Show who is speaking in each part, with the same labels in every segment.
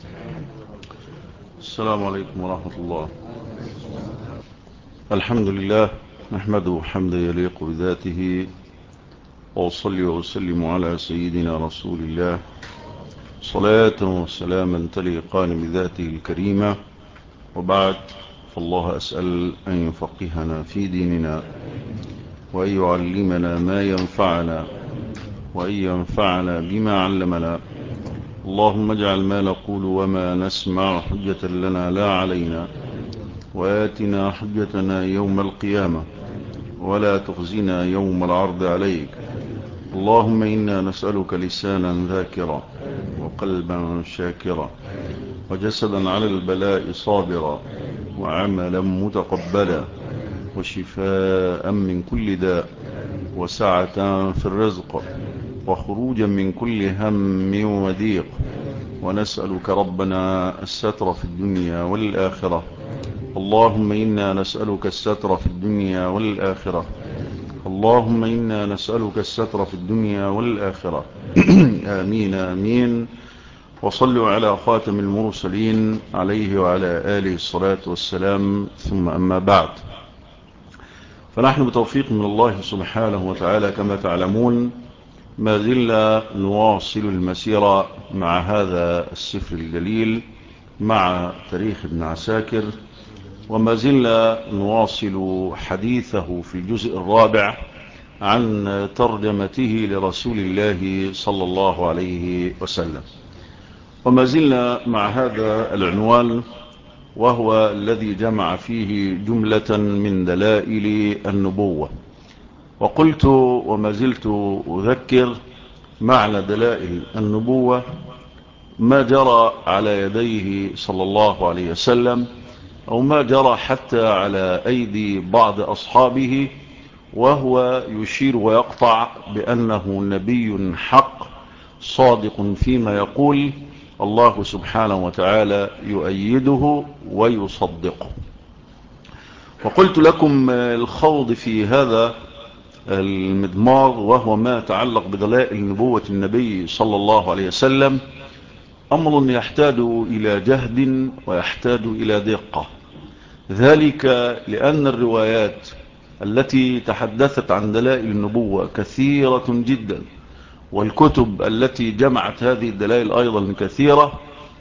Speaker 1: السلام عليكم ورحمة الله. الحمد لله، نحمده حمدا يليق بذاته، وأصلي وأسلم على سيدنا رسول الله صلاة وسلاما تليقان بذاته الكريمة. وبعد، فالله أسأل أن يفقهنا في ديننا، وأن يعلمنا ما ينفعنا، وأن ينفعنا بما علمنا. اللهم اجعل ما نقول وما نسمع حجة لنا لا علينا، وآتنا حجتنا يوم القيامة، ولا تخزنا يوم العرض عليك. اللهم إنا نسألك لسانا ذاكرا، وقلبا شاكرا، وجسدا على البلاء صابرا، وعملا متقبلا، وشفاء من كل داء، وسعة في الرزق، وخروجا من كل هم وضيق. ونسألك ربنا الستر في الدنيا والآخرة. اللهم إنا نسألك الستر في الدنيا والآخرة. اللهم إنا نسألك الستر في الدنيا والآخرة. آمين آمين. وصلوا على خاتم المرسلين عليه وعلى آله الصلاة والسلام، ثم أما بعد. فنحن بتوفيق من الله سبحانه وتعالى كما تعلمون ما زلنا نواصل المسيرة مع هذا السفر الجليل، مع تاريخ ابن عساكر، وما زلنا نواصل حديثه في الجزء الرابع عن ترجمته لرسول الله صلى الله عليه وسلم. وما زلنا مع هذا العنوان، وهو الذي جمع فيه جملة من دلائل النبوة. وقلت وما زلت أذكر معنى دلائل النبوة ما جرى على يديه صلى الله عليه وسلم، أو ما جرى حتى على أيدي بعض أصحابه، وهو يشير ويقطع بأنه نبي حق صادق فيما يقول. الله سبحانه وتعالى يؤيده ويصدقه. وقلت لكم الخوض في هذا المضمار، وهو ما يتعلق بدلائل نبوة النبي صلى الله عليه وسلم، أمر يحتاج إلى جهد ويحتاج إلى دقة. ذلك لأن الروايات التي تحدثت عن دلائل النبوة كثيرة جدا، والكتب التي جمعت هذه الدلائل أيضا كثيرة،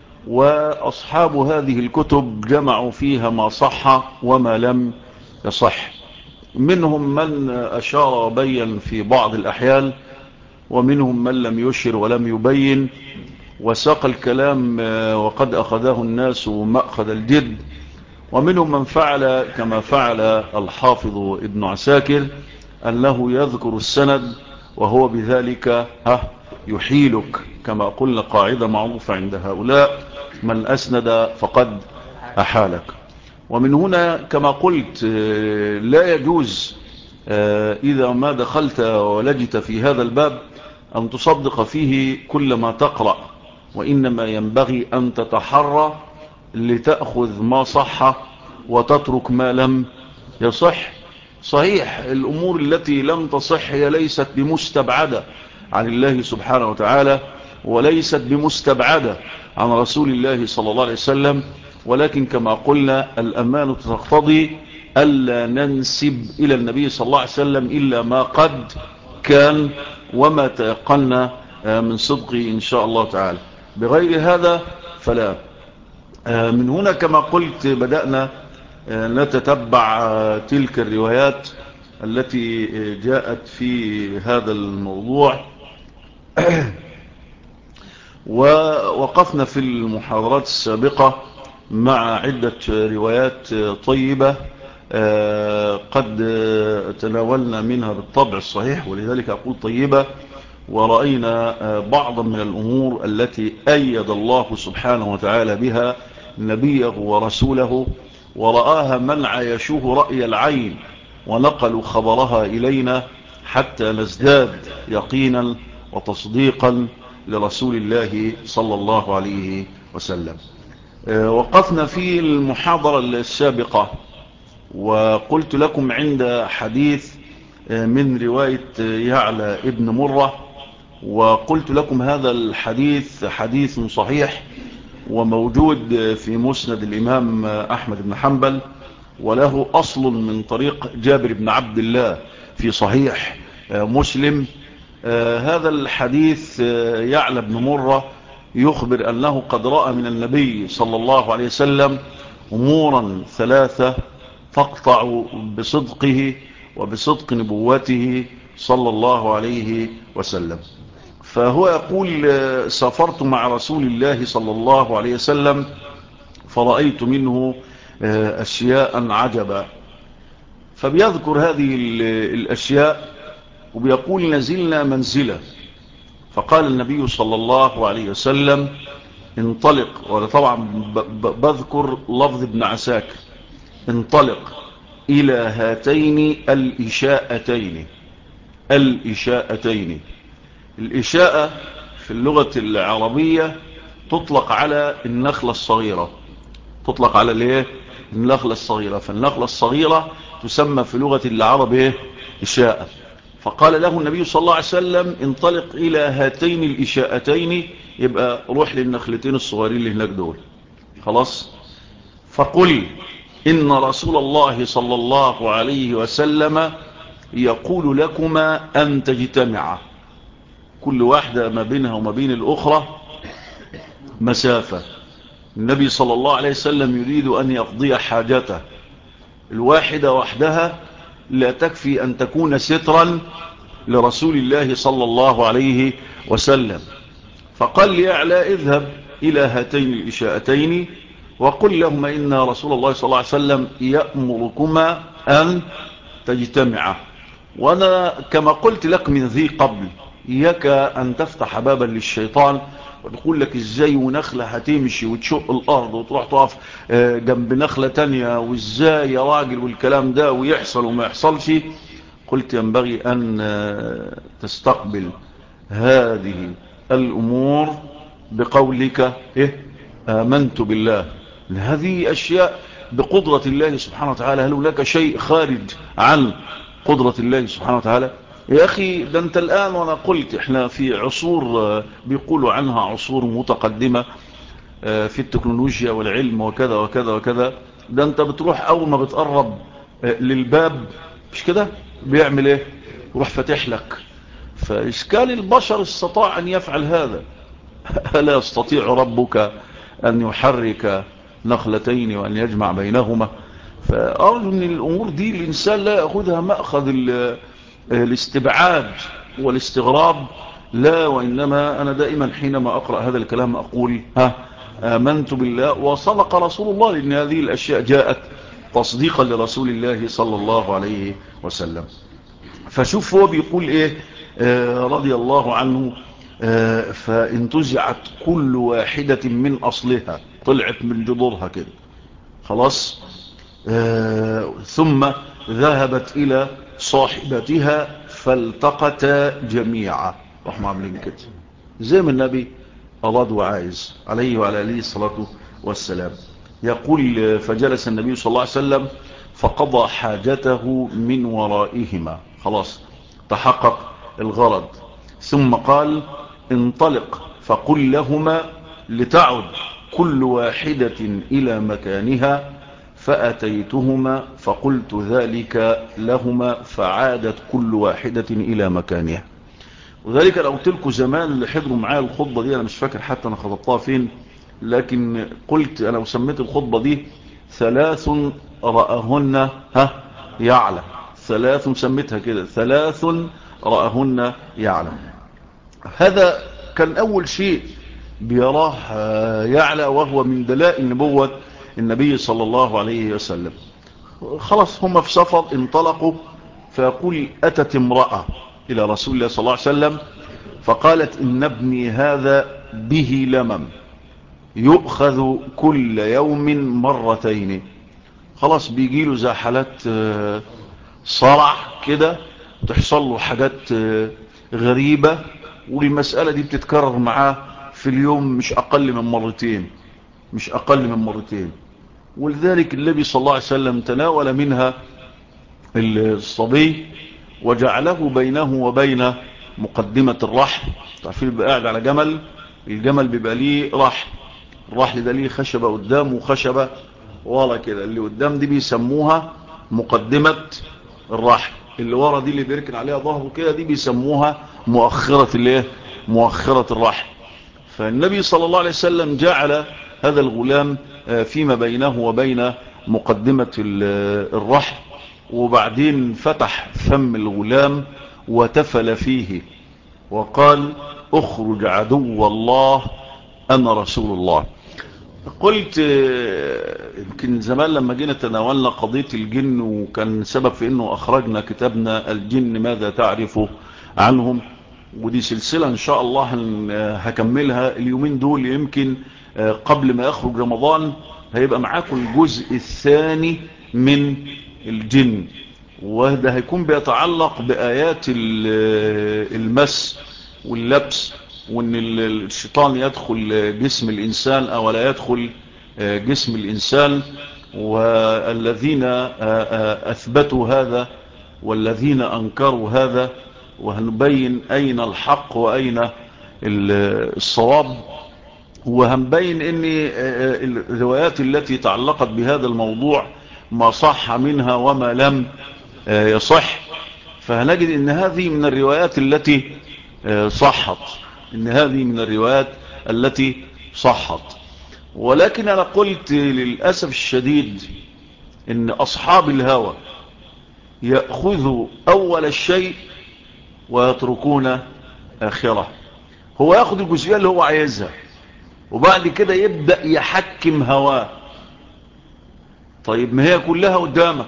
Speaker 1: وأصحاب هذه الكتب جمعوا فيها ما صح وما لم يصح. منهم من أشار وبين في بعض الأحيان، ومنهم من لم يشر ولم يبين، وساق الكلام وقد أخذه الناس مأخذ الجد. ومنهم من فعل كما فعل الحافظ ابن عساكر، أنه يذكر السند وهو بذلك يحيلك، كما قلنا قاعدة معروفة عند هؤلاء: من أسند فقد أحالك. ومن هنا كما قلت لا يجوز إذا ما دخلت ولجت في هذا الباب أن تصدق فيه كل ما تقرأ، وإنما ينبغي أن تتحرى لتأخذ ما صح وتترك ما لم يصح. صحيح الأمور التي لم تصح هي ليست بمستبعدة عن الله سبحانه وتعالى، وليست بمستبعدة عن رسول الله صلى الله عليه وسلم، ولكن كما قلنا الأمانة تقتضي ألا ننسب إلى النبي صلى الله عليه وسلم إلا ما قد كان وما تيقنا من صدقه إن شاء الله تعالى. بغير هذا فلا. من هنا كما قلت بدأنا نتتبع تلك الروايات التي جاءت في هذا الموضوع. ووقفنا في المحاضرات السابقة مع عدة روايات طيبة قد تناولنا منها بالطبع الصحيح، ولذلك أقول طيبة. ورأينا بعضا من الأمور التي أيد الله سبحانه وتعالى بها نبيه ورسوله، ورآها من عايشوه رأي العين ونقلوا خبرها إلينا حتى نزداد يقينا وتصديقا لرسول الله صلى الله عليه وسلم. وقفنا في المحاضرة السابقة وقلت لكم عند حديث من رواية يعلى ابن مرة، وقلت لكم هذا الحديث حديث صحيح، وموجود في مسند الإمام أحمد بن حنبل، وله أصل من طريق جابر بن عبد الله في صحيح مسلم. هذا الحديث يعلى بن مرة يخبر أنه قد رأى من النبي صلى الله عليه وسلم أمورا ثلاثة تقطع بصدقه وبصدق نبوته صلى الله عليه وسلم. فهو يقول: سافرت مع رسول الله صلى الله عليه وسلم فرأيت منه أشياء عجبا. فبيذكر هذه الأشياء وبيقول: نزلنا منزلة فقال النبي صلى الله عليه وسلم: انطلق. وأنا طبعا بذكر لفظ ابن عساكر: انطلق إلى هاتين الإشاءتين. الإشاءة في اللغة العربية تطلق على النخلة الصغيرة، النخلة الصغيرة. فالنخلة الصغيرة تسمى في لغة العرب إشاءة. فقال له النبي صلى الله عليه وسلم: انطلق إلى هاتين الإشاءتين، يبقى روح للنخلتين الصغيرين اللي هناك دول. خلاص. فقل: إن رسول الله صلى الله عليه وسلم يقول لكما أن تجتمعا. كل واحدة ما بينها وما بين الأخرى مسافة. النبي صلى الله عليه وسلم يريد أن يقضي حاجته. الواحدة وحدها لا تكفي أن تكون سترا لرسول الله صلى الله عليه وسلم. فقال ليعلى: اذهب إلى هاتين الإشاءتين وقل لهما إن رسول الله صلى الله عليه وسلم يأمركما أن تجتمعا. وأنا كما قلت لك من ذي قبل، إياك أن تفتح بابا للشيطان وتقول لك إزاي ونخلة هتمشي وتشق الأرض وتروح تقف جنب نخلة تانية، وإزاي يا راجل والكلام ده ويحصل وما يحصلش. قلت ينبغي أن تستقبل هذه الأمور بقولك: آمنت بالله. هذه أشياء بقدرة الله سبحانه وتعالى. هل هناك شيء خارج عن قدرة الله سبحانه وتعالى؟ يا أخي ده أنت الآن، وأنا قلت إحنا في عصور بيقولوا عنها عصور متقدمة في التكنولوجيا والعلم وكذا وكذا وكذا. ده أنت بتروح أول ما بتقرب للباب مش كده بيعمل إيه؟ يروح فتح لك. فإشكال البشر استطاع أن يفعل هذا، ألا يستطيع ربك أن يحرك نخلتين وأن يجمع بينهما؟ فأرجو أن الأمور دي الإنسان لا يأخذها مأخذ الاستبعاد والاستغراب، لا، وإنما أنا دائما حينما أقرأ هذا الكلام أقول: آمنت بالله وصدق رسول الله، لأن هذه الأشياء جاءت تصديقا لرسول الله صلى الله عليه وسلم. فشوف هو بيقول إيه رضي الله عنه: فانتزعت كل واحدة من أصلها، طلعت من جذورها كده خلاص. ثم ذهبت إلى صاحبتها فالتقتا جميعا. رحمة عاملين كده زي ما النبي أراد وعايز عليه وعلى آله الصلاة والسلام. يقول: فجلس النبي صلى الله عليه وسلم فقضى حاجته من ورائهما. خلاص تحقق الغرض. ثم قال: انطلق فقل لهما لتعد كل واحدة إلى مكانها. فأتيتهما فقلت ذلك لهما فعادت كل واحدة إلى مكانها. وذلك لو قلت زمان اللي حضروا معايا الخطبة دي، أنا مش فاكر حتى أنا خطبتها فين، لكن قلت أنا وسميت الخطبة دي 3 رأهن يعلم. 3 سميتها كده، 3 رأهن يعلم. هذا كان أول شيء بيراه يعلى، وهو من دلائل نبوة النبي صلى الله عليه وسلم. خلاص هم في سفر انطلقوا، فيقول: أتت امرأة إلى رسول الله صلى الله عليه وسلم فقالت: إن ابني هذا به لمم يؤخذ كل يوم 2 مرة. خلاص بيجيله زي حالات صرع كده، تحصل له حاجات غريبة، والمسألة دي بتتكرر معاه في اليوم مش أقل من مرتين. ولذلك النبي صلى الله عليه وسلم تناول منها الصبي وجعله بينه وبين مقدمة الرحم. تعرفين بيبقى قاعد على جمل، الجمل بيبقى ليه رحم، الرحل ده ليه خشبة قدام وخشبة ورا كده. اللي قدام دي بيسموها مقدمة الرحل، اللي ورا دي اللي بيركن عليها ظهره كده دي بيسموها مؤخرة الايه، مؤخرة الرحل. فالنبي صلى الله عليه وسلم جعل هذا الغلام فيما بينه وبين مقدمة الرحل، وبعدين فتح فم الغلام وتفل فيه وقال اخرج عدو الله أنا رسول الله. قلت يمكن زمان لما جينا تناولنا قضية الجن وكان سبب في انه اخرجنا كتابنا الجن ماذا تعرف عنهم، ودي سلسلة ان شاء الله هكملها اليومين دول، يمكن قبل ما يخرج رمضان هيبقى معاكم الجزء الثاني من الجن، وده هيكون بيتعلق بآيات المس واللبس، وان الشيطان يدخل جسم الانسان او لا يدخل جسم الانسان، والذين اثبتوا هذا والذين انكروا هذا، وهنبين اين الحق واين الصواب، وهنبين ان الروايات التي تعلقت بهذا الموضوع ما صح منها وما لم يصح. فهنجد ان هذه من الروايات التي صحت، ان هذه من الروايات التي صحت. ولكن انا قلت للأسف الشديد ان اصحاب الهوى يأخذوا اول الشيء ويتركون اخره. هو يأخذ الجزئية اللي هو عايزها وبعد كده يبدأ يحكم هواه. طيب ما هي كلها قدامك،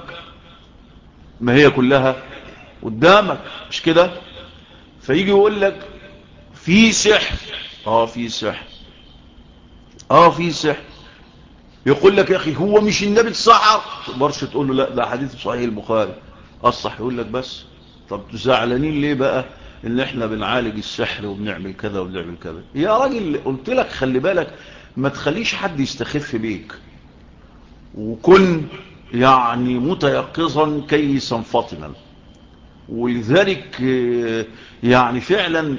Speaker 1: ما هي كلها قدامك مش كده؟ فيجي يقول لك في سحر، في سحر، في سحر. يقول لك يا اخي هو مش النبي اتسحر؟ تقدرش تقول له لا ده حديث صحيح البخاري الصح. يقول لك بس طب زعلانين ليه بقى ان احنا بنعالج السحر وبنعمل كذا وبنعمل كذا؟ يا راجل قلت لك خلي بالك ما تخليش حد يستخف بيك، وكن يعني متيقظا كيسا فطنا. ولذلك يعني فعلا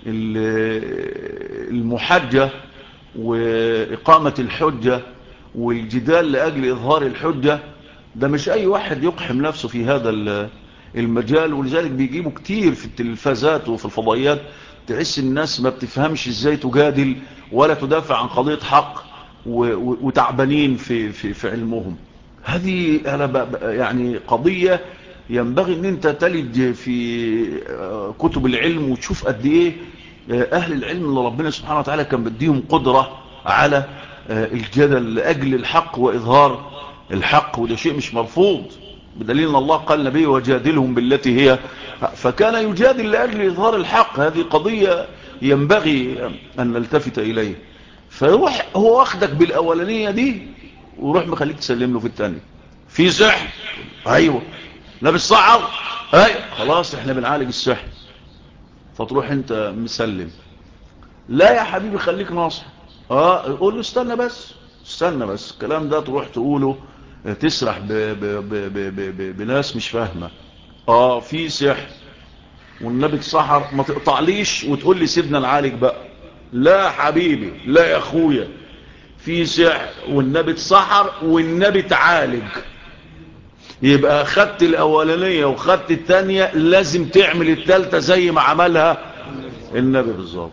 Speaker 1: المحجة وإقامة الحجة والجدال لأجل إظهار الحجة ده مش أي واحد يقحم نفسه في هذا المجال. ولذلك بيجيبوا كتير في التلفازات وفي الفضائيات تحس الناس ما بتفهمش ازاي تجادل ولا تدافع عن قضية حق وتعبانين في علمهم. هذه يعني قضية ينبغي ان انت تلج في كتب العلم وتشوف قد ايه اهل العلم اللي ربنا سبحانه وتعالى كان بديهم قدرة على الجدل لأجل الحق وإظهار الحق، وده شيء مش مرفوض، بدليل ان الله قال نبي وجادلهم بالتي هي، فكان يجادل لأجل إظهار الحق. هذه قضية ينبغي أن نلتفت إليه. فيروح هو واخدك بالأولانية دي ويروح مخليك تسلم له في الثانية. في سحر، أيوة. لا بالصعب، أيوة خلاص احنا بنعالج السحر. فتروح انت مسلم. لا يا حبيبي خليك ناصح. قول له استنى بس استنى بس، الكلام ده تروح تقوله تسرح بناس مش فاهمة. في سحر والنبي اتسحر، ما تقطعليش وتقول لي سيبنا نعالج بقى. لا حبيبي، لا يا اخويا، في سحر والنبي اتسحر والنبي تعالج. يبقى خدت الاولانية وخدت الثانية، لازم تعمل الثالثة زي ما عملها النبي بالظبط.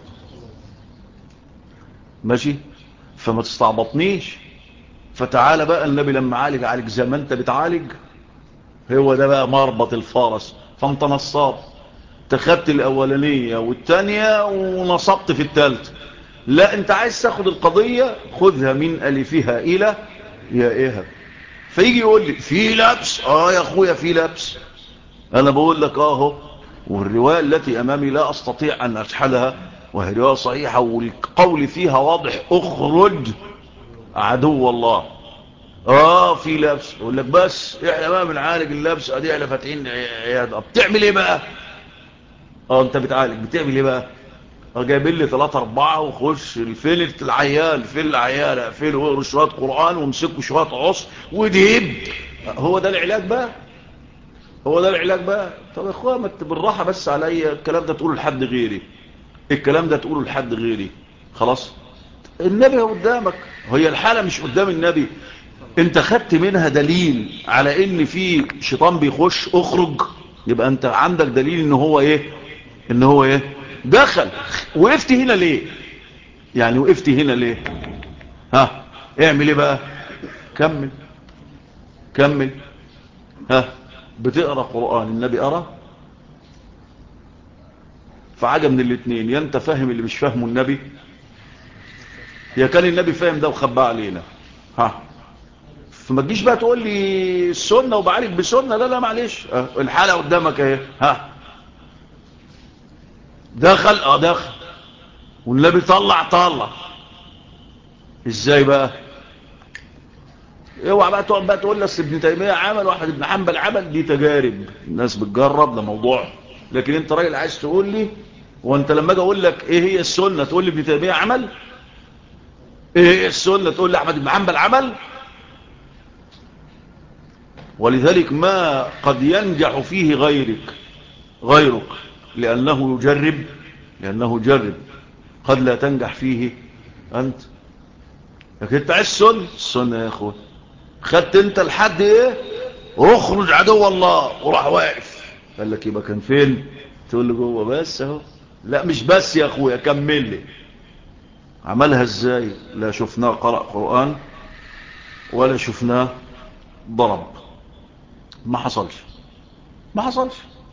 Speaker 1: ماشي؟ فما تستعبطنيش. فتعالى بقى النبي لما عالج زي ما انت بتعالج، هو ده بقى مربط الفارس. فانت نصاب، تخدت الاولانية والتانية ونصبت في التالتة. لا انت عايز تاخد القضية خذها من الفها الى يائها. فيجي يقول لي في لبس. يا اخويا في لبس. انا بقول لك اهو، والرواية التي امامي لا استطيع ان اجحدها وهي رواية صحيحة والقول فيها واضح، اخرج عدو الله. في لبس. يقول لك بس احنا بقى بنعالج اللبس، ادي احنا فاتحين عياده. بتعمل ايه بقى؟ انت بتعمل ايه بقى؟ جايبين لي 3 4 وخش فين العيال، فين العيال، اقفلوا شويه قران وامسكوا شويه عص ودهب. هو ده العلاج بقى؟ هو ده العلاج بقى؟ طب يا اخويا ما بالراحه بس عليا، الكلام ده تقوله لحد غيري، الكلام ده تقوله لحد غيري. خلاص النبي قدامك هي الحالة مش قدام النبي، انت خدت منها دليل على ان في شيطان بيخش اخرج، يبقى انت عندك دليل ان هو ايه، ان هو ايه دخل. وقفت هنا ليه؟ يعني وقفت هنا ليه؟ ها اعمل ايه بقى؟ كمل كمل. ها بتقرأ قرآن النبي قرأ؟ فعجب من الاثنين، يا انت فاهم اللي مش فاهمه النبي، يا كان النبي فاهم ده وخبى علينا. ها فما تجيش بقى تقول لي السنة وبعالج بسنة، لا لا معلش، الحالة قدامك اهي. ها دخل دخل، والنبي طلع. ازاي بقى؟ اوعى بقى تقعد بقى تقول لي ابن تيمية عمل واحد ابن حنبل عمل، دي تجارب الناس بتجرب، ده موضوع. لكن انت راجل عايز تقول لي، وانت لما اجي اقول لك ايه هي السنة تقول لي ابن تيمية عمل، ايه هي السنة تقول لي احمد بن حنبل عمل. ولذلك ما قد ينجح فيه غيرك لأنه يجرب، قد لا تنجح فيه أنت. لكن انت عايز السنة يا أخوة، خدت انت لحد ايه؟ اخرج عدو الله وراح واقف، قال لك يبقى كان فين؟ تقول له جوه بس اهو. لا مش بس يا أخويا، كمل لي. عملها ازاي؟ لا شفناه قرأ قرآن ولا شفناه ضرب، ما حصلش.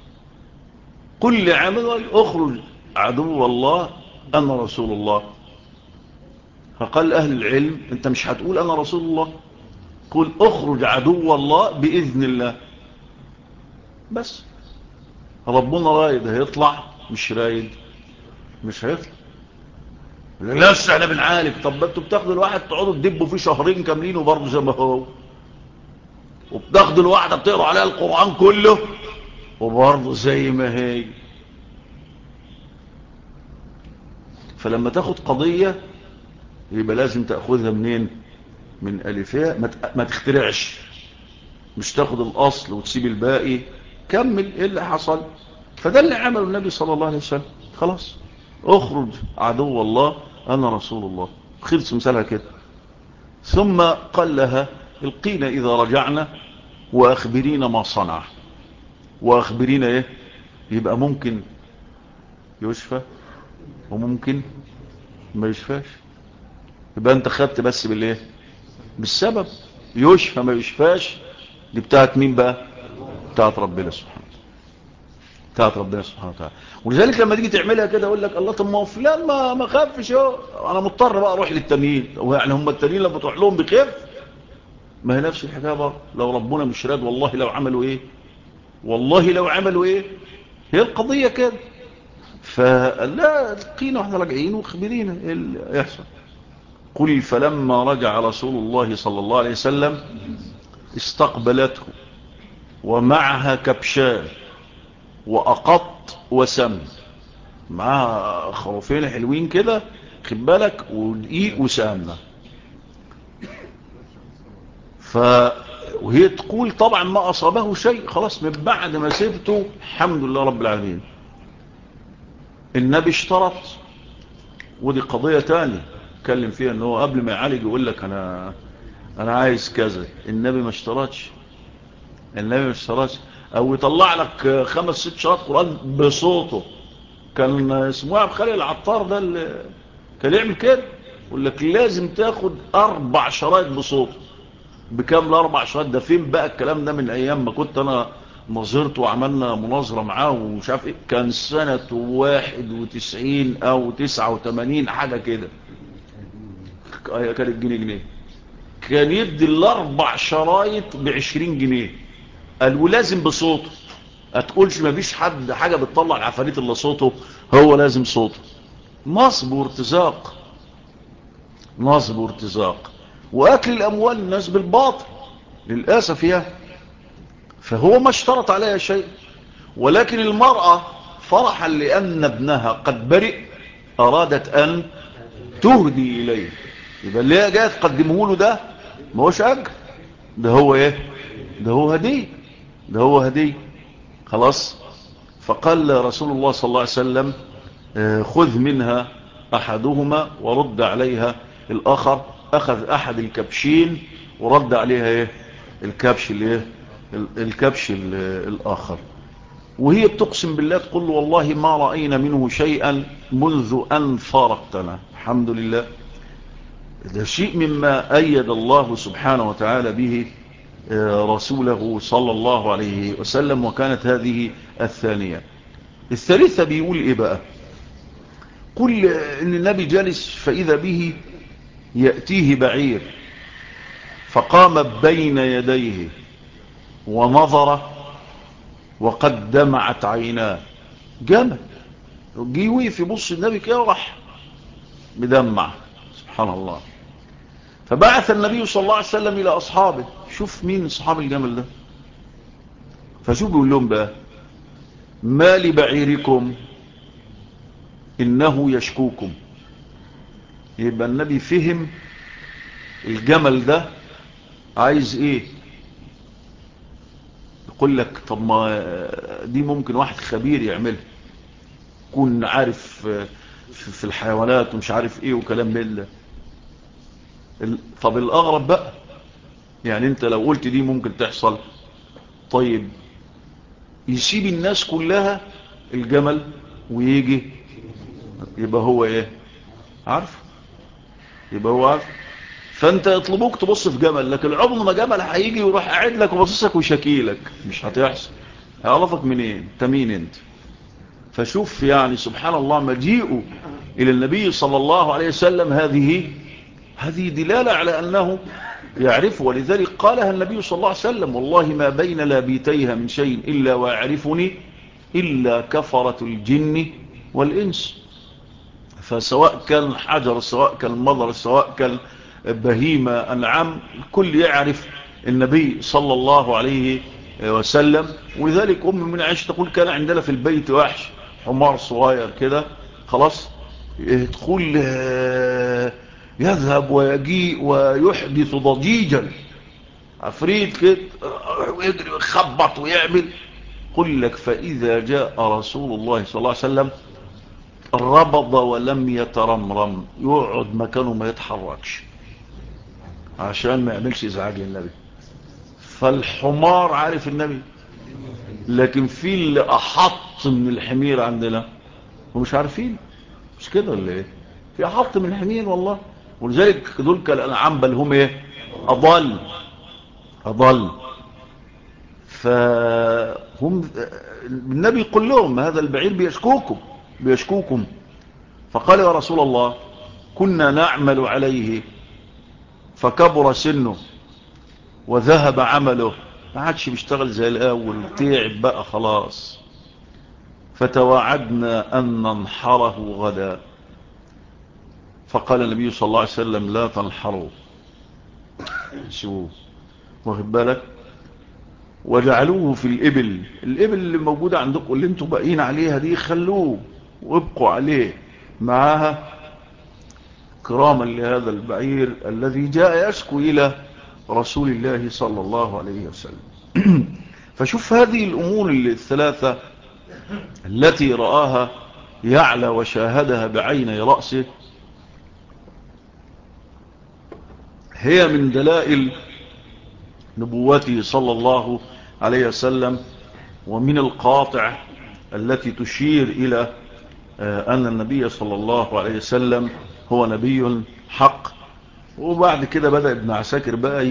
Speaker 1: كل عمل اخرج عدو الله أنا رسول الله. فقال أهل العلم أنت مش هتقول أنا رسول الله، قل اخرج عدو الله بإذن الله بس. ربنا رايد هيطلع، مش رايد مش هيطلع. لا احنا بنعالج. طب انتوا بتاخدوا الواحد تقعدوا تدبوا فيه شهرين كاملين وبرضه زي ما هو، وبتاخدوا الواحدة بتقروا عليها القرآن كله وبرضه زي ما هي. فلما تاخد قضية يبقى لازم تأخذها منين؟ من ألفها، ما تخترعش، مش تاخد الأصل وتسيب الباقي. كمل ايه اللي حصل. فده اللي عمله النبي صلى الله عليه وسلم، خلاص اخرج عدو الله أنا رسول الله، خلص مثالها كده. ثم قال لها القينا إذا رجعنا وأخبرينا ما صنع. وأخبرينا ايه؟ يبقى ممكن يشفى وممكن ما يشفاش. يبقى انت خدت بس بالايه؟ بالسبب. يشفى ما يشفاش دي بتاعت مين بقى؟ بتاعت ربنا سبحانه وتعالى. ولذلك لما تيجي تعملها كده اقول لك الله، طب ما هو فلان ما خافش اهو، انا مضطر بقى اروح للتانيين. يعني هم التانيين لما تروح لهم بخير؟ ما هي نفس الحكايه برضه. لو ربنا مش راد والله لو عملوا ايه، هي القضيه كده. فلا لقينا واحنا راجعين واخبرينا ايه اللي يحصل. قل فلما رجع رسول الله صلى الله عليه وسلم استقبلته ومعها كبشان وأقط وسم، معها خروفين حلوين كده خد بالك، ودقيق وسمنة. وهي تقول طبعا ما أصابه شيء، خلاص من بعد ما سبته الحمد لله رب العالمين. النبي اشترط، ودي قضية تانية اتكلم فيها، ان هو قبل ما يعالج يقول لك انا عايز كذا. النبي ما اشترطش، او يطلع لك 5-6 شرايط قرآن بصوته. كان اسمه عبد الخالق العطار ده اللي كان يعمل كده، يقول لك لازم تاخد 4 شرايط بصوته. بكام ال4 شرايط ده؟ فين بقى الكلام ده؟ من ايام ما كنت انا نظرت وعملنا مناظرة معاه ومش عارف ايه، كان سنة 91 او 89 حاجة كده. كانت جنيه كان يدي ال4 شرايط ب20 جنيه. قال ولازم بصوته، هتقولش ما فيش حاجة بتطلع العفاريت الا صوته، هو لازم صوته. نصب وارتزاق واكل الاموال الناس بالباطل للاسف يعني. فهو ما اشترط عليها شيء، ولكن المرأة فرحا لان ابنها قد برئ ارادت ان تهدي اليه. يبقى اللي هي جايه تقدمه له ده ما هوش اجر، ده هو ايه؟ ده هو هديه خلاص. فقال رسول الله صلى الله عليه وسلم خذ منها احدهما ورد عليها الاخر. أخذ أحد الكبشين ورد عليها إيه الكبش الآخر. وهي بتقسم بالله تقول والله ما رأينا منه شيئا منذ أن فارقتنا. الحمد لله، ده شيء مما أيد الله سبحانه وتعالى به رسوله صلى الله عليه وسلم. وكانت هذه الثانية. الثالثة بيقول إيه بقى؟ قل إن النبي جالس فإذا به يأتيه بعير فقام بين يديه ونظر وقد دمعت عيناه. جمل جه وقف يبص النبي كده وراح مدمع. سبحان الله. فبعث النبي صلى الله عليه وسلم إلى أصحابه. شوف مين أصحاب الجمل ده. فشوف بيقول لهم بقى ما لبعيركم إنه يشكوكم. يبقى النبي فهم الجمل ده عايز ايه. يقول لك طب ما دي ممكن واحد خبير يعملها، يكون عارف في الحيوانات ومش عارف ايه وكلام من ده. طب الاغرب بقى، يعني انت لو قلت دي ممكن تحصل، طيب يسيب الناس كلها الجمل ويجي يبقى هو ايه عارف، يبقى هو عارف. فانت يطلبوك تبص في جمل، لكن عمر ما جمل هيجي ويروح قاعد لك وبصصك وشكيلك، مش هتحصل. هيعرفك منين انت مين انت. فشوف يعني سبحان الله مجيئه الى النبي صلى الله عليه وسلم هذه دلالة على انه يعرفه. ولذلك قالها النبي صلى الله عليه وسلم والله ما بين لابيتيها من شيء الا ويعرفني الا كفرة الجن والانس. فسواء كان حجر، سواء كان مضر، سواء كان بهيمة أنعام، الكل يعرف النبي صلى الله عليه وسلم. ولذلك من عائشة تقول كان عندنا في البيت وحش حمار صغير كده خلاص يدخل يذهب ويجيء ويحدث ضجيجا، عفريت كده ويجري ويخبط ويعمل. قل لك فإذا جاء رسول الله صلى الله عليه وسلم ربض ولم يترمرم، يقعد مكانه ما يتحركش عشان ما يعملش ازعاج للنبي. فالحمار عارف النبي، لكن في اللي احط من الحمير عندنا ومش عارفين. مش كده ولا ايه؟ في احط من الحمير والله. ولذلك دول كالانعام بل هم ايه اضل. فهم النبي يقول لهم هذا البعير بيشكوكم. فقال يا رسول الله كنا نعمل عليه فكبر سنه وذهب عمله، ما عادش بيشتغل زي الاول، تعب بقى خلاص. فتواعدنا ان ننحره غدا. فقال النبي صلى الله عليه وسلم لا تنحروا. شو واخد بالك؟ وجعلوه في الابل اللي موجوده عندكم اللي انتم باقيين عليها دي، خلوه وابقوا عليه معاها كراما لهذا البعير الذي جاء يشكو إلى رسول الله صلى الله عليه وسلم. فشوف هذه الأمور الثلاثة التي رآها يعلى وشاهدها بعيني رأسه هي من دلائل نبوته صلى الله عليه وسلم، ومن القاطع التي تشير إلى أن النبي صلى الله عليه وسلم هو نبي حق. وبعد كده بدأ ابن عساكر بقى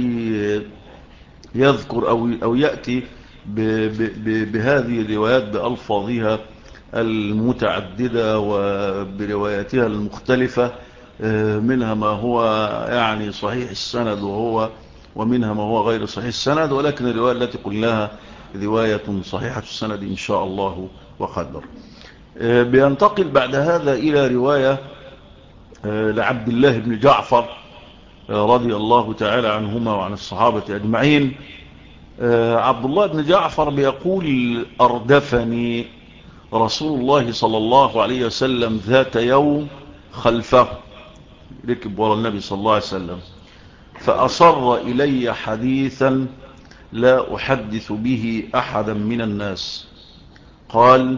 Speaker 1: يذكر أو يأتي بهذه الروايات بألفاظها المتعددة وبرواياتها المختلفة، منها ما هو يعني صحيح السند ومنها ما هو غير صحيح السند، ولكن الرواية التي قلناها رواية صحيحة السند إن شاء الله وقدر. بينتقل بعد هذا إلى رواية لعبد الله بن جعفر رضي الله تعالى عنهما وعن الصحابة أجمعين. عبد الله بن جعفر بيقول أردفني رسول الله صلى الله عليه وسلم ذات يوم خلفه، ركب وراء النبي صلى الله عليه وسلم، فأصر إلي حديثا لا أحدث به أحدا من الناس. قال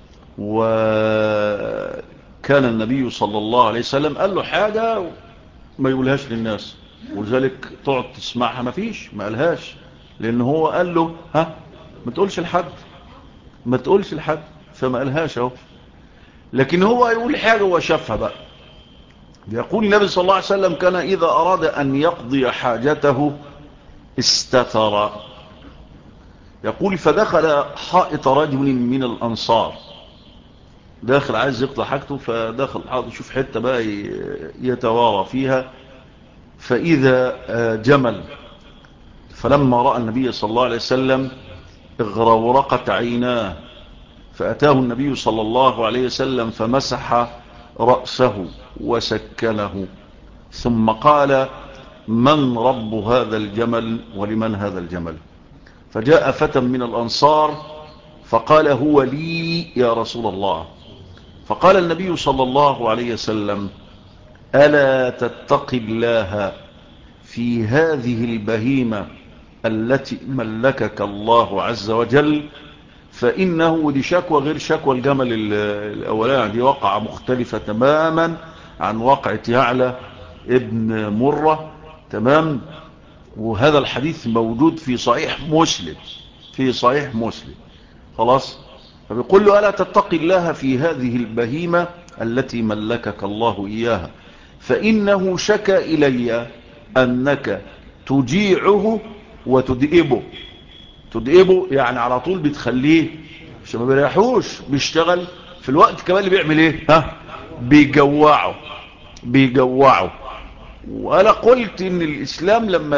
Speaker 1: وكان النبي صلى الله عليه وسلم قال له حاجة ما يقولهاش للناس، ولذلك تقعد تسمعها ما قالهاش، لان هو قال له ما تقولش لحد، ما تقولش لحد، فما قالهاش اهو. لكن هو يقول حاجة هو شافها بقى. يقول النبي صلى الله عليه وسلم كان إذا أراد أن يقضي حاجته استتر. يقول فدخل حائط رجل من الأنصار، داخل عايز يقضي حاجته، فدخل حائط يشوف حتة بقى يتوارى فيها، فإذا جمل. فلما رأى النبي صلى الله عليه وسلم اغرورقت عيناه، فأتاه النبي صلى الله عليه وسلم فمسح رأسه وسكنه، ثم قال من رب هذا الجمل ولمن هذا الجمل؟ فجاء فتى من الأنصار فقال هو لي يا رسول الله. فقال النبي صلى الله عليه وسلم ألا تتقي الله في هذه البهيمة التي ملكك الله عز وجل؟ فإنه دي شكوى غير شكوى الجمل الأولاني، دي وقعة مختلفة تماما عن وقعة يعلى ابن مرة. تمام. وهذا الحديث موجود في صحيح مسلم، في صحيح مسلم. خلاص. فبيقول له ألا تتقي الله في هذه البهيمة التي ملكك الله إياها؟ فإنه شكى إلي أنك تجيعه وتدئبه. تدئبه يعني على طول بتخليه عشان ما بيريحوش، بيشتغل في الوقت كمان اللي بيعمل ايه؟ بيجوعه، بيجوعه. وانا قلت ان الاسلام لما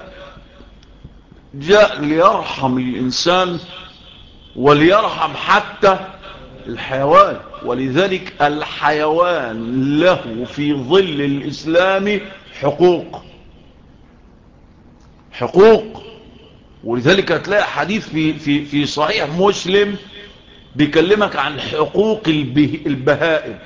Speaker 1: جاء ليرحم الانسان وليرحم حتى الحيوان، ولذلك الحيوان له في ظل الاسلام حقوق، حقوق. ولذلك هتلاقي حديث في صحيح مسلم بيكلمك عن حقوق البهائم،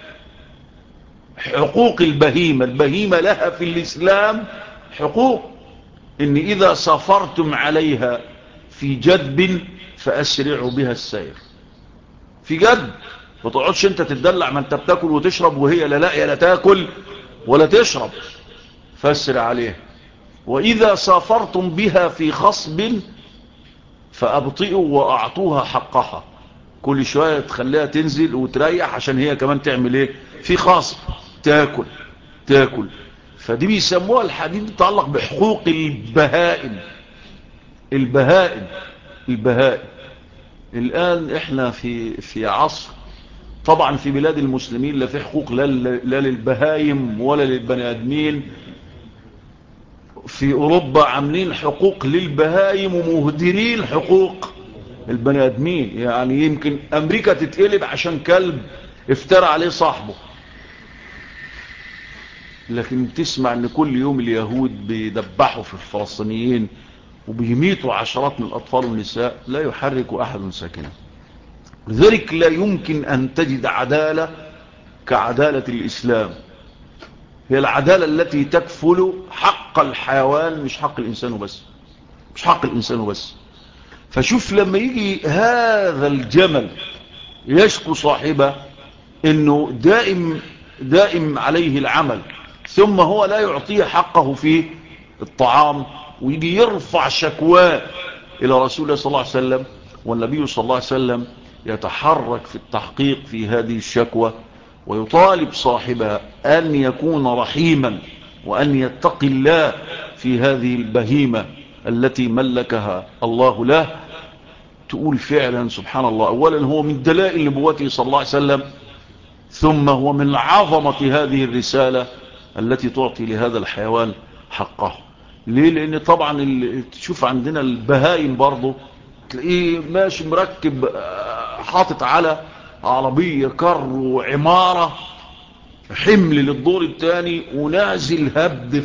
Speaker 1: حقوق البهيمة. البهيمة لها في الإسلام حقوق، إن إذا سافرتم عليها في جدب فأسرعوا بها السير. في جدب ما تقعدش انت تتدلع، ما انت بتاكل وتشرب وهي لا تاكل ولا تشرب، فأسرع عليها. وإذا سافرتم بها في خصب فأبطئوا وأعطوها حقها. كل شوية تخليها تنزل وتريح عشان هي كمان تعمل ايه في خصب، تاكل. فدي بيسموها الحديث يتعلق بحقوق البهائم. البهائم الآن احنا في عصر طبعا في بلاد المسلمين لا في حقوق لا للبهائم ولا للبني آدمين. في أوروبا عاملين حقوق للبهائم ومهدرين حقوق البني آدمين. يعني يمكن أمريكا تتقلب عشان كلب افترى عليه صاحبه، لكن تسمع ان كل يوم اليهود بيدبحوا في الفلسطينيين وبيميتوا عشرات من الأطفال والنساء، لا يحرك أحد ساكنا. لذلك لا يمكن أن تجد عدالة كعدالة الإسلام. هي العدالة التي تكفل حق الحيوان، مش حق الإنسان بس، مش حق الإنسان بس. فشوف لما يجي هذا الجمل يشكو صاحبه انه دائم عليه العمل، ثم هو لا يعطيه حقه في الطعام، ويجي يرفع شكواه الى رسول الله صلى الله عليه وسلم، والنبي صلى الله عليه وسلم يتحرك في التحقيق في هذه الشكوى ويطالب صاحبها ان يكون رحيما وان يتقي الله في هذه البهيمة التي ملكها الله له. تقول فعلا سبحان الله. اولا هو من دلائل نبوته صلى الله عليه وسلم، ثم هو من عظمة هذه الرسالة التي تعطي لهذا الحيوان حقه. ليه؟ لان طبعا تشوف عندنا البهايم برضو تلاقيه ماشي مركب حاطط على عربية كر وعمارة حمل للدور الثاني ونازل هبد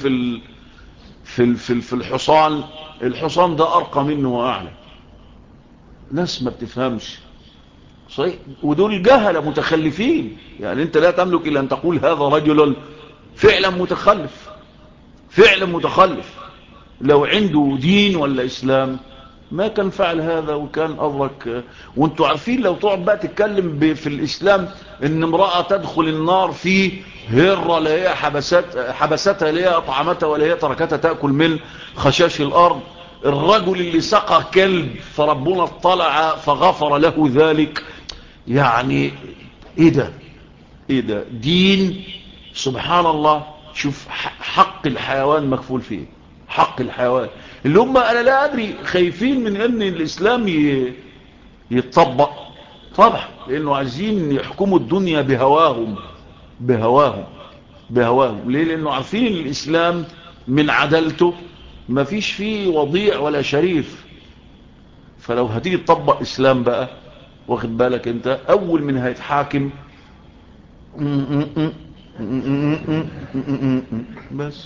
Speaker 1: في الحصان ده ارقى منه واعلى. ناس ما بتفهمش صحيح، ودول جهلة متخلفين. يعني انت لا تملك الا ان تقول هذا رجل فعلا متخلف، فعلا متخلف. لو عنده دين ولا اسلام ما كان فعل هذا وكان أدرك. وانتوا عارفين لو تقعد بقى تتكلم في الإسلام ان امرأة تدخل النار في هرة لا هي حبستها لا هي أطعمتها ولا هي تركتها تأكل من خشاش الأرض، الرجل اللي سقى كلب فربنا اطلع فغفر له ذلك. يعني ايه ده؟ ايه ده؟ دين سبحان الله. شوف حق الحيوان مكفول فيه، حق الحيوان اللي هم انا لا ادري خايفين من ان الاسلام يتطبق. طبعا لانه عايزين يحكموا الدنيا بهواهم بهواهم بهواهم. ليه؟ لانه عارفين الاسلام من عدالته ما فيش فيه وضيع ولا شريف. فلو هتيجي تطبق اسلام بقى، واخد بالك انت، اول من هيتحاكم بس.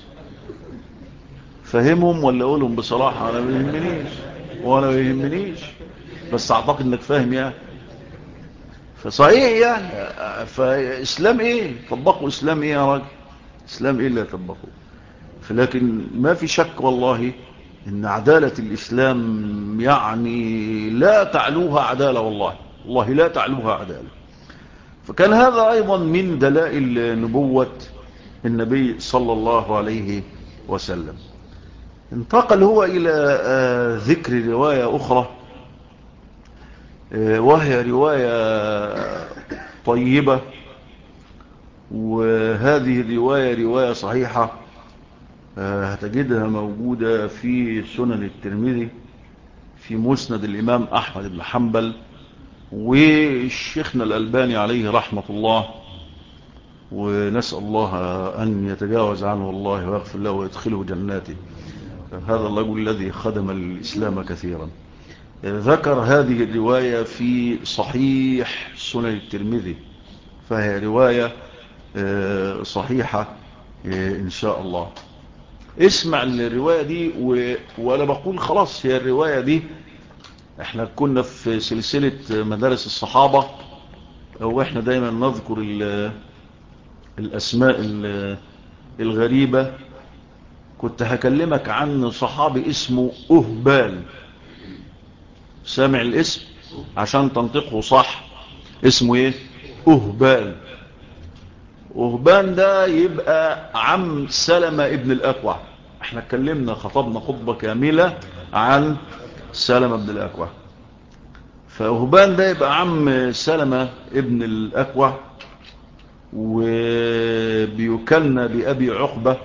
Speaker 1: فهمهم ولا اقولهم بصراحة؟ انا ما يهمنيش وانا ما يهمنيش، بس اعتقد انك فاهم يعني. فصحيح يعني، فاسلام ايه طبقوا؟ اسلام ايه يا راجل؟ اسلام ايه اللي يطبقوا؟ لكن ما في شك والله ان عدالة الاسلام يعني لا تعلوها عدالة، والله والله لا تعلوها عدالة. فكان هذا ايضا من دلائل نبوة النبي صلى الله عليه وسلم. انتقل هو الى ذكر رواية اخرى، وهي رواية طيبة، وهذه الرواية رواية صحيحة، هتجدها موجودة في سنن الترمذي، في مسند الإمام أحمد بن حنبل، والشيخنا الألباني عليه رحمة الله، ونسأل الله أن يتجاوز عنه والله ويغفر له ويدخله جناته. هذا الرجل الذي خدم الإسلام كثيرا. ذكر هذه الرواية في صحيح سنن الترمذي، فهي رواية صحيحة إن شاء الله. اسمع الرواية دي وأنا بقول خلاص هي الرواية دي. احنا كنا في سلسلة مدارس الصحابة، واحنا دايما نذكر الأسماء الغريبة. كنت هكلمك عن صحابي اسمه أهبال. سامع الاسم عشان تنطقه صح؟ اسمه ايه؟ أهبال. أهبان ده يبقى عم سلمة ابن الأكوع. احنا اتكلمنا خطبنا خطبة كاملة عن سلمة ابن الأكوع. فأهبان ده يبقى عم سلمة ابن الأكوع، وبيكلنا بأبي عقبة.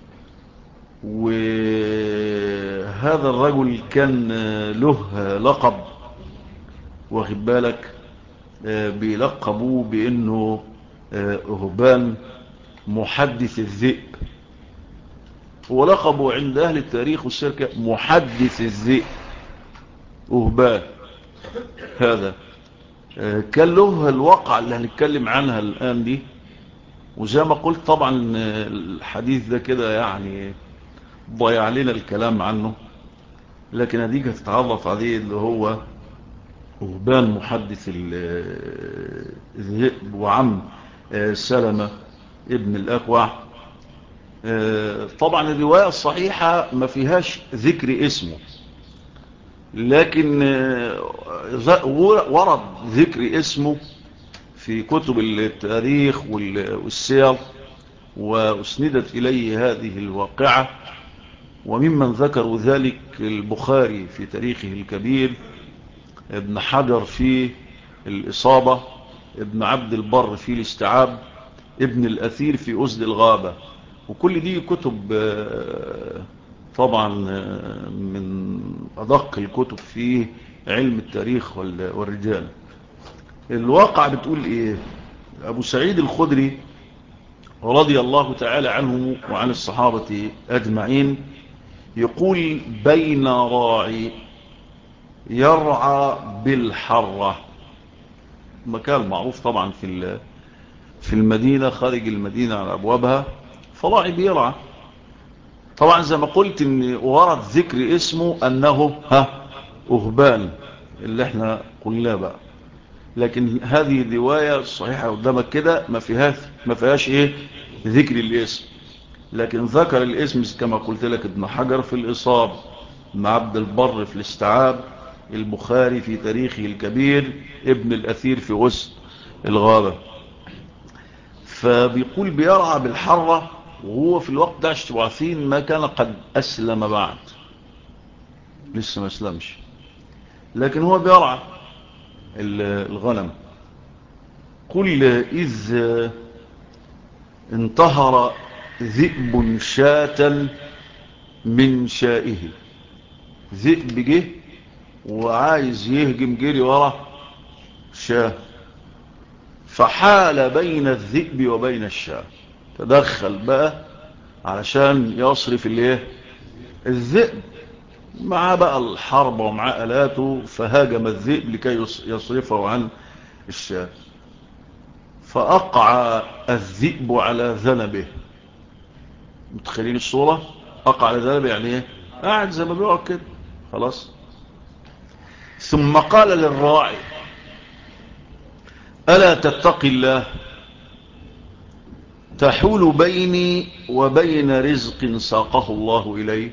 Speaker 1: وهذا الرجل كان له لقب، واخد بالك، بيلقبوه بأنه أهبان محدث الذئب. هو لقبه عند أهل التاريخ والسيرة محدث الذئب. أهبان هذا كان له الواقع اللي هنتكلم عنها الآن دي. وزي ما قلت طبعا الحديث ده كده يعني ضيع لنا الكلام عنه، لكن هديك هتتعرف عليه، اللي هو أهبان محدث الذئب وعم سلمة ابن الأكوع. طبعا الرواية الصحيحة ما فيهاش ذكر اسمه، لكن ورد ذكر اسمه في كتب التاريخ والسير، وأسندت إليه هذه الواقعة. وممن ذكروا ذلك البخاري في تاريخه الكبير، ابن حجر في الإصابة، ابن عبد البر في الاستيعاب، ابن الأثير في أسد الغابة. وكل دي كتب طبعا من أدق الكتب في علم التاريخ والرجال. الواقع بتقول إيه؟ أبو سعيد الخدري رضي الله تعالى عنه وعن الصحابة أجمعين يقول: بين راعي يرعى بالحرة، مكان معروف طبعا في المدينة، خارج المدينة على أبوابها، فراعي بيرعى. طبعا زي ما قلت ان ورد ذكر اسمه أنه أهبان اللي احنا قلناه بقى، لكن هذه الرواية الصحيحة قدامك كده ما فيهاش ايه ذكر الاسم. لكن ذكر الاسم كما قلت لك ابن حجر في الإصابة، مع عبد البر في الاستيعاب، البخاري في تاريخه الكبير، ابن الأثير في غسل الغابة. فبيقول بيرعى بالحرة وهو في الوقت ده عارفين ما كان قد أسلم بعد، لسه ما أسلمش، لكن هو بيرعى الغنم. قل إذ انتهر ذئب شاة من شائه، ذئب جه وعايز يهجم جري ورا شاه، فحال بين الذئب وبين الشاه، تدخل بقى علشان يصرف الذئب، معاه بقى الحرب ومعاه آلاته، فهاجم الذئب لكي يصرفه عن الشاه، فأقع الذئب على ذنبه. متخيلين الصورة؟ أقع على ذنبه يعني ايه؟ قاعد زي ما بيقعد كده خلاص. ثم قال للراعي ألا تتقي الله تحول بيني وبين رزق ساقه الله إلي.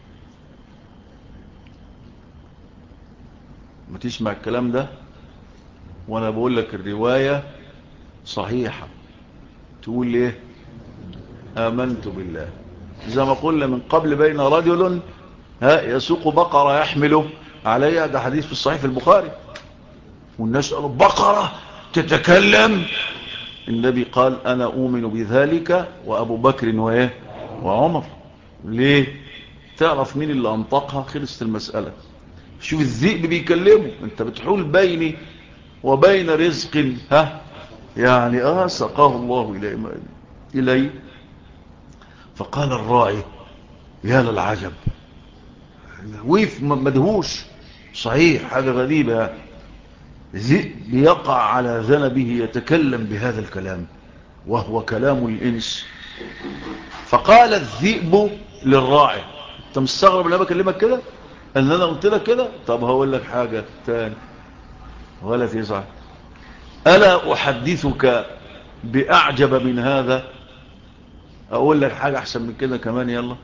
Speaker 1: ما تسمع الكلام ده وانا بقول لك الرواية صحيحة، تقول ايه؟ آمنت بالله. زي ما قلنا من قبل بين رجل يسوق بقرة يحمله عليها، ده حديث في الصحيح في البخاري، والناس قالوا بقرة تتكلم؟ النبي قال أنا أؤمن بذلك وأبو بكر وعمر. ليه؟ تعرف مين اللي أنطقها؟ خلصت المسألة. شوف الذئب بيكلمه، انت بتحول بيني وبين رزق يعني سقاه الله إلي. فقال الراعي يا للعجب، وقف مدهوش، صحيح حاجة غريبة، ذئب يقع على ذنبه يتكلم بهذا الكلام وهو كلام الإنس. فقال الذئب للراعي انت مستغرب لما بكلمك كده ان انا قلت لك كده؟ طب هقول لك حاجة تاني ولا تزعل، ألا أحدثك بأعجب من هذا؟ أقول لك حاجة أحسن من كده كمان، يلا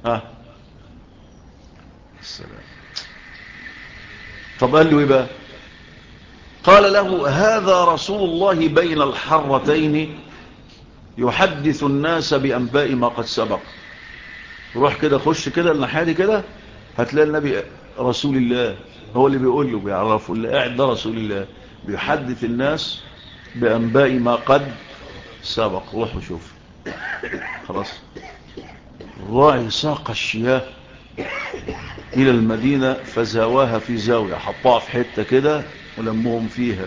Speaker 1: السلام. طب قال له إيه بقى؟ قال له هذا رسول الله بين الحرتين يحدث الناس بأنباء ما قد سبق. روح كده خش كده الناحية دي كده، هتلاقي النبي رسول الله هو اللي بيقول له، بيعرفه اللي قاعد ده رسول الله بيحدث الناس بأنباء ما قد سبق. روح وشوف. خلاص. الراعي ساق الشياه إلى المدينة فزاواها في زاوية، حطها في حتة كده ولمهم فيها،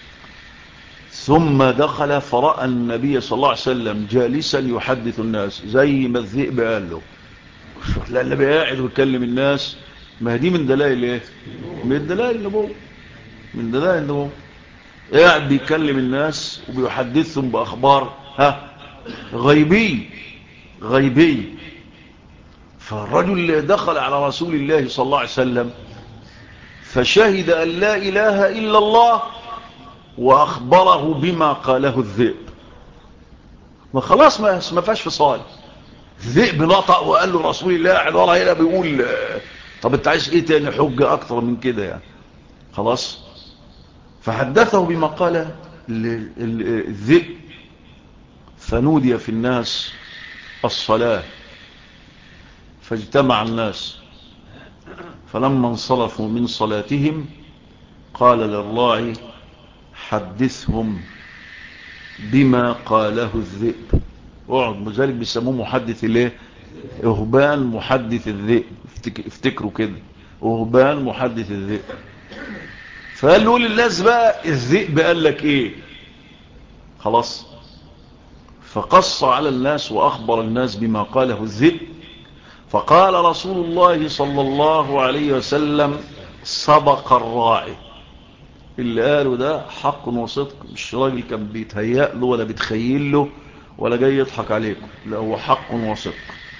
Speaker 1: ثم دخل فرأى النبي صلى الله عليه وسلم جالسا يحدث الناس زي ما الذئب قال له. لا النبي قاعد ويكلم الناس، ما دي من دلائل ايه؟ من دلائل النبوة، من دلائل النبوة. قاعد بيكلم الناس وبيحدثهم بأخبار غيبي غيبي. فالرجل دخل على رسول الله صلى الله عليه وسلم فشهد أن لا إله إلا الله وأخبره بما قاله الذئب. ما خلاص ما فاش فصال. الذئب نطق وقال له رسول الله قاعد ورا هنا بيقول طب انت عايز ايه تاني حجة اكتر من كده يعني؟ خلاص. فحدثه بما قال الذئب، فنودي في الناس الصلاة، فاجتمع الناس، فلما انصرفوا من صلاتهم قال للراعي حدثهم بما قاله الذئب. وذلك بيسموه محدث الايه؟ اهبان محدث الذئب. افتكروا كده، اهبان محدث الذئب. فقال له للناس بقى الذئب قال لك ايه؟ خلاص. فقص على الناس واخبر الناس بما قاله الذئب. فقال رسول الله صلى الله عليه وسلم صدق الراعي. اللي قاله ده حق وصدق، مش راجل كان بيتهيأ له ولا بيتخيل له ولا جاي يضحك عليكم، لا هو حق وصدق.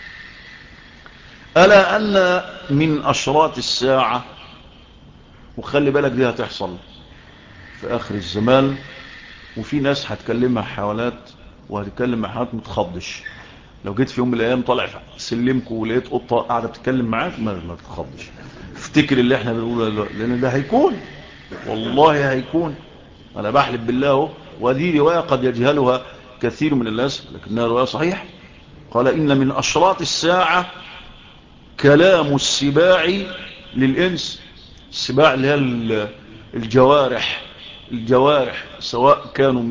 Speaker 1: ألا أن من أشراط الساعة، وخلي بالك دي هتحصل في آخر الزمان، وفي ناس هتكلمها حوالات وهتكلم حوالات متخضش. لو جيت في يوم من الايام طالع سلمك ولقيت قطه قاعده بتتكلم معاك ما تتخضش، افتكر اللي احنا بنقوله، لان ده هيكون، والله هيكون. انا بحلف بالله اهو، ودي روايه قد يجهلها كثير من الناس لكنها روايه صحيحه. قال إن من أشراط الساعة كلام السباع للإنس. السباع اللي هي الجوارح سواء كانوا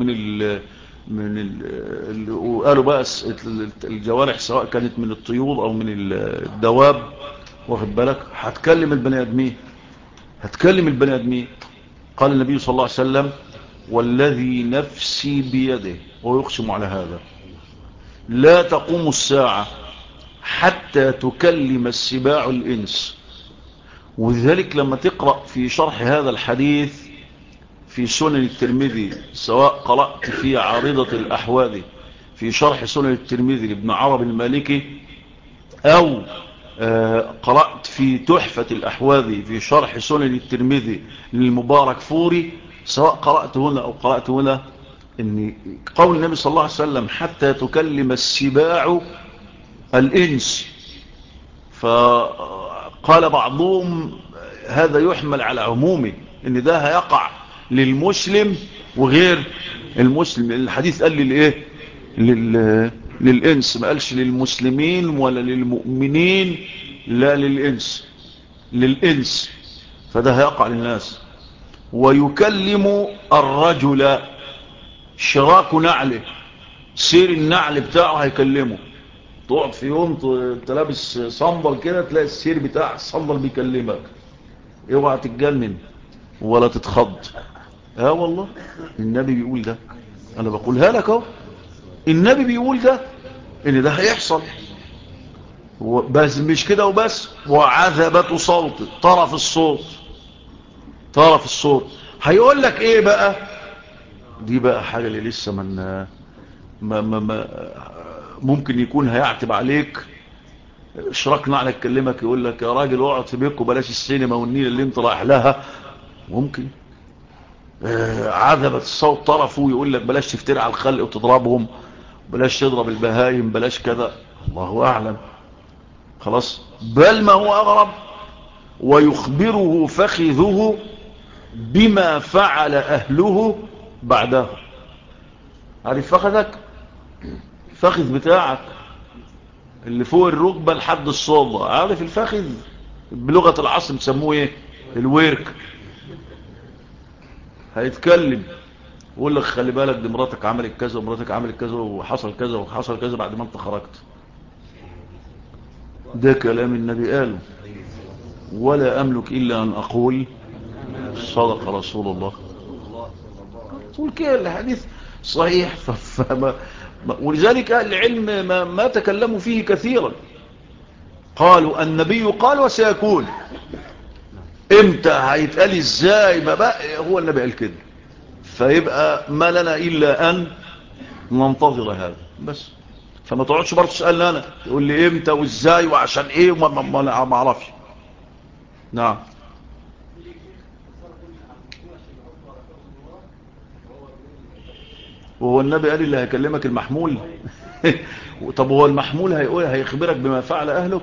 Speaker 1: وقالوا بقى الجوارح سواء كانت من الطيور أو من الدواب، واخد بالك، هتكلم البني آدمين. قال النبي صلى الله عليه وسلم والذي نفسي بيده، ويقسم على هذا، لا تقوم الساعة حتى تكلم السباع الإنس. ولذلك لما تقرأ في شرح هذا الحديث في سنن الترمذي، سواء قرأت في عارضة الأحواذي في شرح سنن الترمذي لابن عرب المالكي، أو قرأت في تحفة الأحواذي في شرح سنن الترمذي للمبارك فوري، سواء قرأت هنا أو قرأت هنا، إن قول النبي صلى الله عليه وسلم حتى تكلم السباع الإنس، فقال بعضهم هذا يحمل على عمومه، ان ده هيقع للمسلم وغير المسلم. الحديث قال للايه، للإنس، ما قالش للمسلمين ولا للمؤمنين، لا للإنس، فده هيقع للناس. ويكلم الرجل شراك نعله، سير النعل بتاعه هيكلمه. تقعد في يوم انت لابس صندل كده تلاقي السير بتاع الصندل بيكلمك، اوعى تتجنن ولا تتخض. والله النبي بيقول ده، انا بقولها لك اهو، النبي بيقول ده ان ده هيحصل. بس مش كده وبس، وعذبة صوت، طرف الصوت هيقول لك ايه بقى. دي بقى حاجة اللي لسه ما ممكن يكون هيعتب عليك. اشراكنا على كلمك يقول لك يا راجل اقعد في بيتكم بلاش السينما والنيل اللي انت رايح لها. ممكن عذبة الصوت طرفه يقول لك بلاش تفتري على الخلق وتضربهم، بلاش تضرب البهايم، بلاش كذا، الله اعلم. خلاص، بل ما هو اغرب، ويخبره فخذه بما فعل اهله بعده. عارف فخذك، الفخذ بتاعك اللي فوق الركبة لحد الصوبة، عارف الفخذ بلغة العصر بيسموه ايه، الويرك. هيتكلم ويقول لك خلي بالك دي مراتك عملت كذا ومراتك عملت كذا وحصل كذا وحصل كذا بعد ما انت خرجت. ده كلام النبي قاله، ولا املك الا ان اقول صدق رسول الله. تقول كده الحديث صحيح. ولذلك اهل العلم ما تكلموا فيه كثيرا، قالوا النبي قال وسيكون. امتى هيتقال ازاي، ما بقى هو النبي قال كده، فيبقى ما لنا الا ان ننتظر هذا بس. فما تقعدش برضه تسالني انا تقول لي امتى وازاي وعشان ايه ما اعرفش. نعم. وهو النبي قال اللي هيكلمك المحمول. طب هو المحمول هيخبرك بما فعل اهلك؟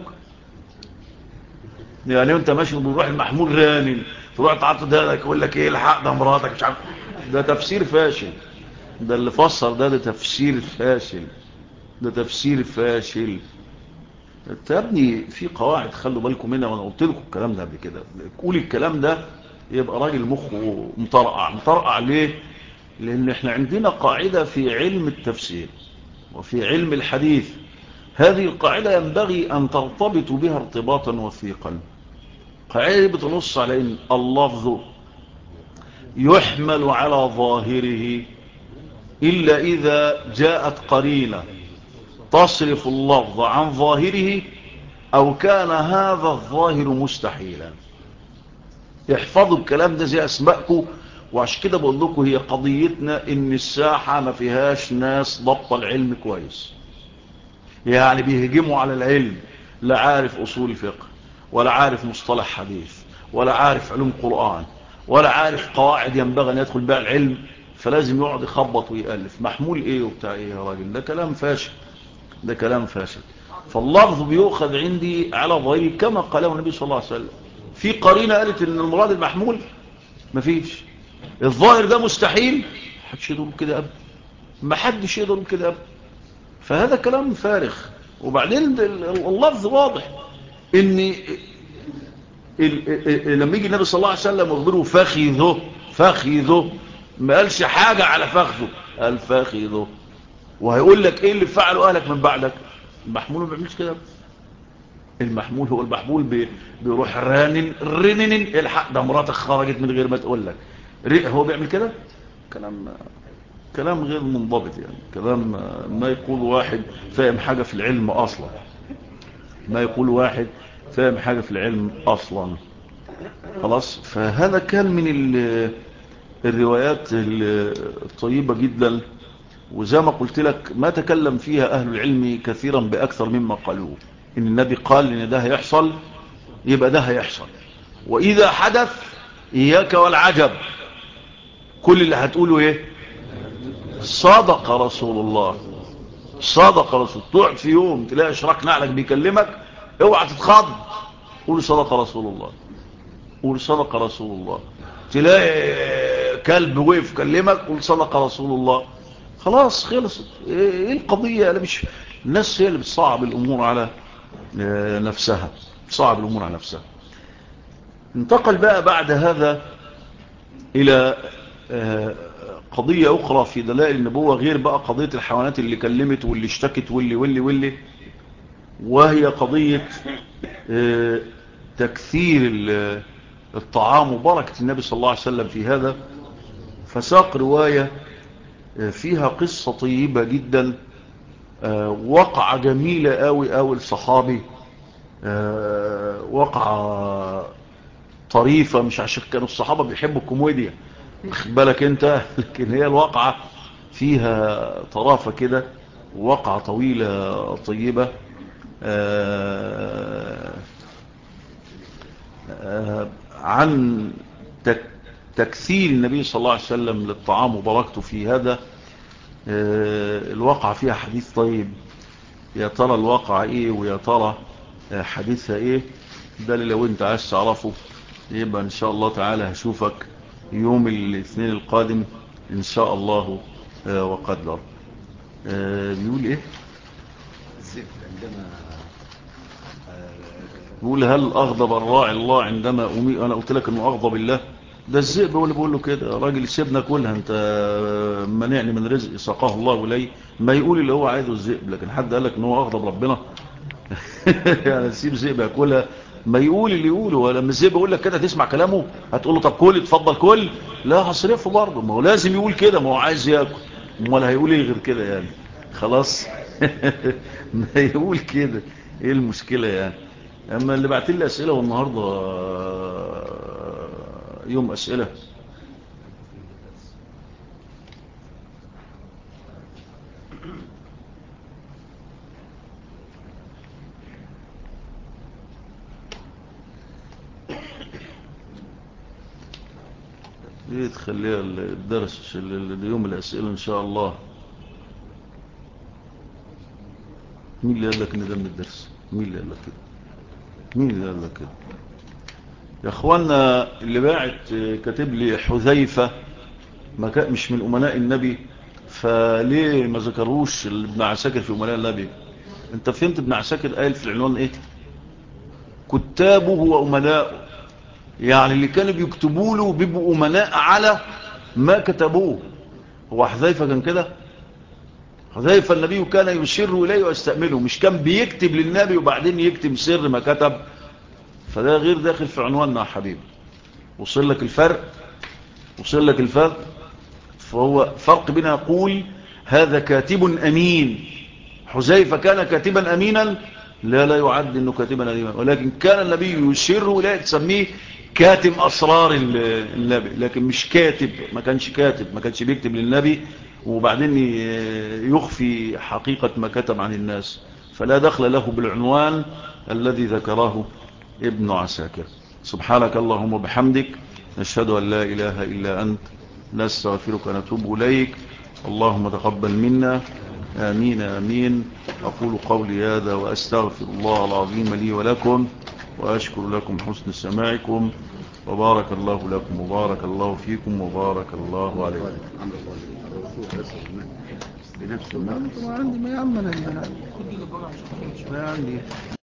Speaker 1: يعني انت ماشي وبيروح المحمول رانن تروح تعطي دهنك يقول لك ايه الحق ده مراتك مش عارف. ده تفسير فاشل، ده اللي فسر ده تفسير فاشل، ده تفسير فاشل. يا ابني في قواعد خلوا بالكم منها، وانا قلت لكم الكلام ده قبل كده. قول الكلام ده يبقى راجل مخه مطرقع ليه؟ لان احنا عندنا قاعدة في علم التفسير وفي علم الحديث، هذه القاعدة ينبغي ان ترتبط بها ارتباطا وثيقا. قاعدة بتنص على ان اللفظ يحمل على ظاهره إلا إذا جاءت قرينة تصرف اللفظ عن ظاهره أو كان هذا الظاهر مستحيلا. احفظوا الكلام ده زي أسماءكم. وعشان كده بقول لكم هي قضيتنا إن الساحة ما فيهاش ناس ضبط العلم كويس، يعني بيهجموا على العلم، لا عارف أصول فقه ولا عارف مصطلح حديث ولا عارف علوم قرآن ولا عارف قواعد ينبغي أن يدخل بها العلم، فلازم يقعد يخبط ويألف محمول ايه وبتاع ايه. يا راجل ده كلام فاشل، ده كلام فاسد. فاللفظ بيؤخذ عندي على ظاهره كما قاله النبي صلى الله عليه وسلم. في قرينة قالت ان المراد المحمول، مفيش. الظاهر ده مستحيل، محدش يقول كده ابدا، محدش يقول كده ابدا. فهذا كلام فارغ. وبعدين اللفظ واضح ان لما يجي النبي صلى الله عليه وسلم ويخبره فخذه، ما قالش حاجة على فخذه، قال فخذه. وهيقول لك ايه اللي فعله اهلك من بعدك؟ المحمول ما بيعملش كده. المحمول هو المحمول بيروح رنن الحق ده مراتك خرجت من غير ما تقول لك. هو بيعمل كده. كلام غير منضبط، يعني كلام ما يقول واحد فاهم حاجة في العلم اصلا، ما يقول واحد فاهم حاجة في العلم اصلا. خلاص. فهذا كان من الروايات الطيبة جدا، وزي ما قلت لك ما تكلم فيها أهل العلم كثيرا بأكثر مما قالوه. إن النبي قال إن ده هيحصل، يبقى ده هيحصل. وإذا حدث إياك والعجب، كل اللي هتقوله إيه؟ صدق رسول الله، صدق رسول. تقعد في يوم تلاقي اشراك نعلك بيكلمك، اوعى تتخض، قول صدق رسول الله، قول صدق رسول الله. تلاقي كلب وقف كلمك، قول صدق رسول الله. خلاص خلصت. ايه القضية؟ انا مش، الناس هي اللي بتصعب الامور على نفسها، بتصعب الامور على نفسها. انتقل بقى بعد هذا الى قضية اخرى في دلائل النبوة، غير بقى قضية الحيوانات اللي كلمت واللي اشتكت واللي وهي قضية تكثير الطعام وبركة النبي صلى الله عليه وسلم في هذا. فساق رواية فيها قصة طيبة جدا، وقعة جميلة قوي الصحابي، وقعة طريفة، مش عشان كانوا الصحابة بيحبوا الكوميديا خد بالك انت، لكن هي الواقعة فيها طرافة كده، وقعة طويلة طيبة. عن تكثير النبي صلى الله عليه وسلم للطعام وبركته في هذا. الواقعة فيها حديث طيب، يا ترى الواقعة ايه ويا ترى حديثها ايه؟ ده اللي لو انت عايز تعرفه يبقى ان شاء الله تعالى هشوفك يوم الاثنين القادم ان شاء الله وقدر. بيقول ايه؟ بيقول هل اغضب الراعي الله عندما امي؟ انا قلت لك انه اغضب الله؟ ده الذئب هو اللي بيقول له كده، راجل سيبنا كلها، انت منعني من رزق سقاه الله الي. ما يقول اللي هو عايزه الذئب، لكن حد قال لك ان هو اغضب ربنا؟ يعني سيب ذئب ياكلها، ما يقول اللي يقوله. ولما الذئب يقول لك كده تسمع كلامه؟ هتقول له طب كل اتفضل كل؟ لا، هصرفه برضه، ما هو لازم يقول كده، ما هو عايز ياكل، امال هيقول ايه غير كده يعني؟ خلاص. ما يقول كده، ايه المشكلة يعني؟ اما اللي بعت لي اسئله، والنهارده يوم اسئله، ايه تخليها الدرس يوم الاسئله ان شاء الله. مين اللي قال لك ان ده من الدرس؟ مين اللي قال لك كده؟ مين اللي قال لك كده يا اخوانا؟ اللي باعت كاتب لي حذيفه مش من امناء النبي، فليه ما ذكروش ابن عساكر في امناء النبي؟ انت فهمت ابن عساكر قال في العنوان ايه؟ كتابه وامناؤه، يعني اللي كانوا بيكتبوا له بيبقوا امناء على ما كتبوه. هو حذيفه كان كده؟ حذيفه النبي كان يشير اليه ويستأمله، مش كان بيكتب للنبي وبعدين يكتب سر ما كتب. فده غير داخل في عنواننا يا حبيبي. وصل لك الفرق؟ وصل لك الفرق؟ فهو فرق بين يقول هذا كاتب امين، حذيفه كان كاتبا امينا؟ لا يعد انه كاتبا امينا، ولكن كان النبي يشير اليه، تسميه كاتم اسرار النبي، لكن مش كاتب، ما كانش كاتب، ما كانش بيكتب للنبي وبعدين يخفي حقيقة ما كتب عن الناس. فلا دخل له بالعنوان الذي ذكره ابن عساكر. سبحانك اللهم وبحمدك، نشهد أن لا إله إلا أنت، نستغفرك ونتوب إليك. اللهم تقبل منا آمين آمين. أقول قولي هذا وأستغفر الله العظيم لي ولكم، وأشكر لكم حسن سماعكم، وبارك الله لكم وبارك الله فيكم وبارك الله عليكم.
Speaker 2: بنفس النقص.
Speaker 1: عندي ما يعمل ما عندي